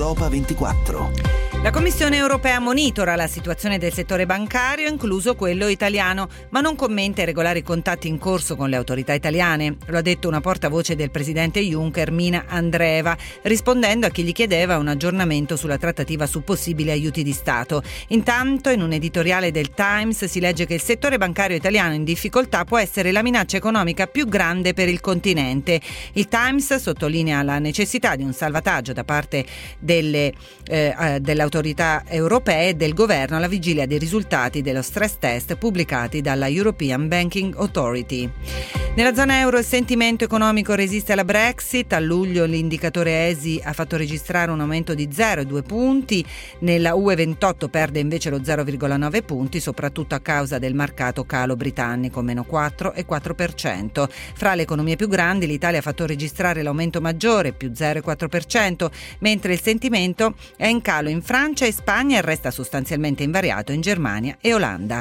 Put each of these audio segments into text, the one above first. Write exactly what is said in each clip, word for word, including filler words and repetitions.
Europa ventiquattro. La Commissione europea monitora la situazione del settore bancario, incluso quello italiano, ma non commenta i regolari contatti in corso con le autorità italiane. Lo ha detto una portavoce del presidente Juncker, Mina Andreeva, rispondendo a chi gli chiedeva un aggiornamento sulla trattativa su possibili aiuti di Stato. Intanto, in un editoriale del Times si legge che il settore bancario italiano in difficoltà può essere la minaccia economica più grande per il continente. Il Times sottolinea la necessità di un salvataggio da parte delle, eh, delle autorità europee e del governo alla vigilia dei risultati dello stress test pubblicati dalla European Banking Authority. Nella zona euro il sentimento economico resiste alla Brexit. A luglio l'indicatore E S I ha fatto registrare un aumento di zero virgola due punti, nella U E ventotto perde invece lo zero virgola nove punti, soprattutto a causa del marcato calo britannico, meno quattro virgola quattro per cento. Fra le economie più grandi l'Italia ha fatto registrare l'aumento maggiore, più zero virgola quattro per cento, mentre il sentimento è in calo in Francia e Spagna e resta sostanzialmente invariato in Germania e Olanda.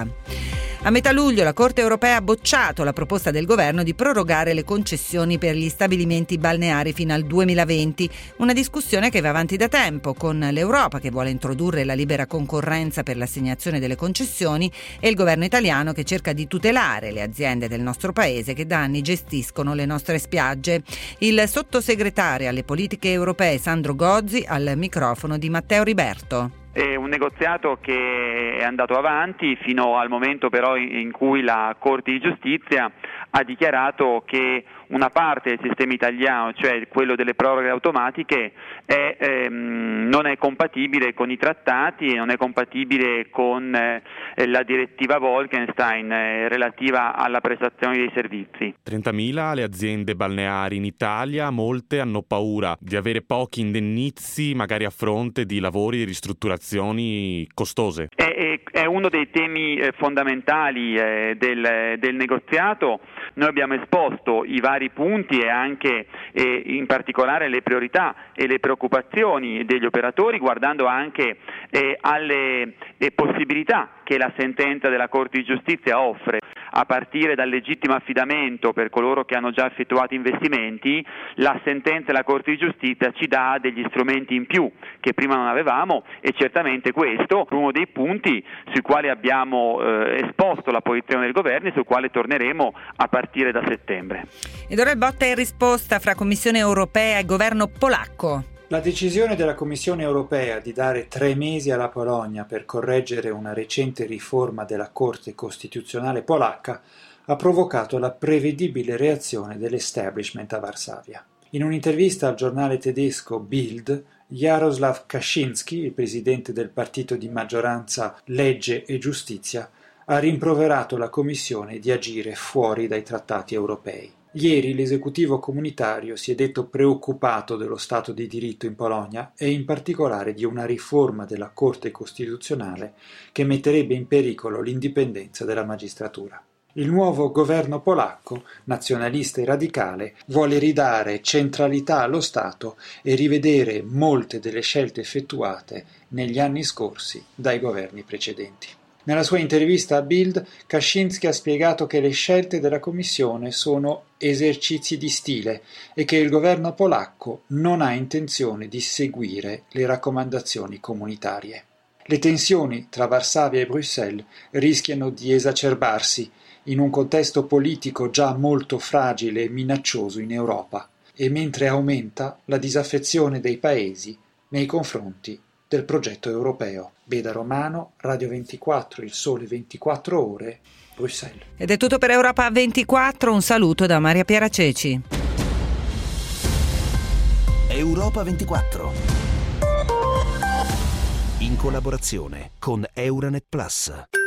A metà luglio la Corte europea ha bocciato la proposta del governo di prorogare le concessioni per gli stabilimenti balneari fino al duemilaventi, una discussione che va avanti da tempo, con l'Europa che vuole introdurre la libera concorrenza per l'assegnazione delle concessioni e il governo italiano che cerca di tutelare le aziende del nostro paese che da anni gestiscono le nostre spiagge. Il sottosegretario alle politiche europee Sandro Gozzi al microfono di Matteo Riberto. È un negoziato che è andato avanti fino al momento però in cui la Corte di Giustizia ha dichiarato che una parte del sistema italiano, cioè quello delle proroghe automatiche, è, ehm, non è compatibile con i trattati e non è compatibile con eh, la direttiva Bolkestein eh, relativa alla prestazione dei servizi. trentamila le aziende balneari in Italia, molte hanno paura di avere pochi indennizi, magari a fronte di lavori di ristrutturazioni costose. È, è, è uno dei temi eh, fondamentali eh, del, del negoziato. Noi abbiamo esposto i vari punti e anche eh, in particolare le priorità e le preoccupazioni degli operatori, guardando anche eh, alle eh, possibilità che la sentenza della Corte di Giustizia offre, a partire dal legittimo affidamento per coloro che hanno già effettuato investimenti. La sentenza della Corte di Giustizia ci dà degli strumenti in più che prima non avevamo e certamente questo è uno dei punti sui quali abbiamo eh, esposto la posizione del governo e sul quale torneremo a partire da settembre. Ed ora il botta in risposta fra Commissione europea e governo polacco. La decisione della Commissione europea di dare tre mesi alla Polonia per correggere una recente riforma della Corte Costituzionale polacca ha provocato la prevedibile reazione dell'establishment a Varsavia. In un'intervista al giornale tedesco Bild, Jarosław Kaczyński, il presidente del partito di maggioranza Legge e Giustizia, ha rimproverato la Commissione di agire fuori dai trattati europei. Ieri l'esecutivo comunitario si è detto preoccupato dello Stato di diritto in Polonia e in particolare di una riforma della Corte Costituzionale che metterebbe in pericolo l'indipendenza della magistratura. Il nuovo governo polacco, nazionalista e radicale, vuole ridare centralità allo Stato e rivedere molte delle scelte effettuate negli anni scorsi dai governi precedenti. Nella sua intervista a Bild, Kaczyński ha spiegato che le scelte della Commissione sono esercizi di stile e che il governo polacco non ha intenzione di seguire le raccomandazioni comunitarie. Le tensioni tra Varsavia e Bruxelles rischiano di esacerbarsi in un contesto politico già molto fragile e minaccioso in Europa, e mentre aumenta la disaffezione dei paesi nei confronti del progetto europeo. Beda Romano, Radio ventiquattro, Il Sole ventiquattro Ore, Bruxelles. Ed è tutto per Europa ventiquattro, un saluto da Maria Piera Ceci. Europa ventiquattro, in collaborazione con Euranet Plus.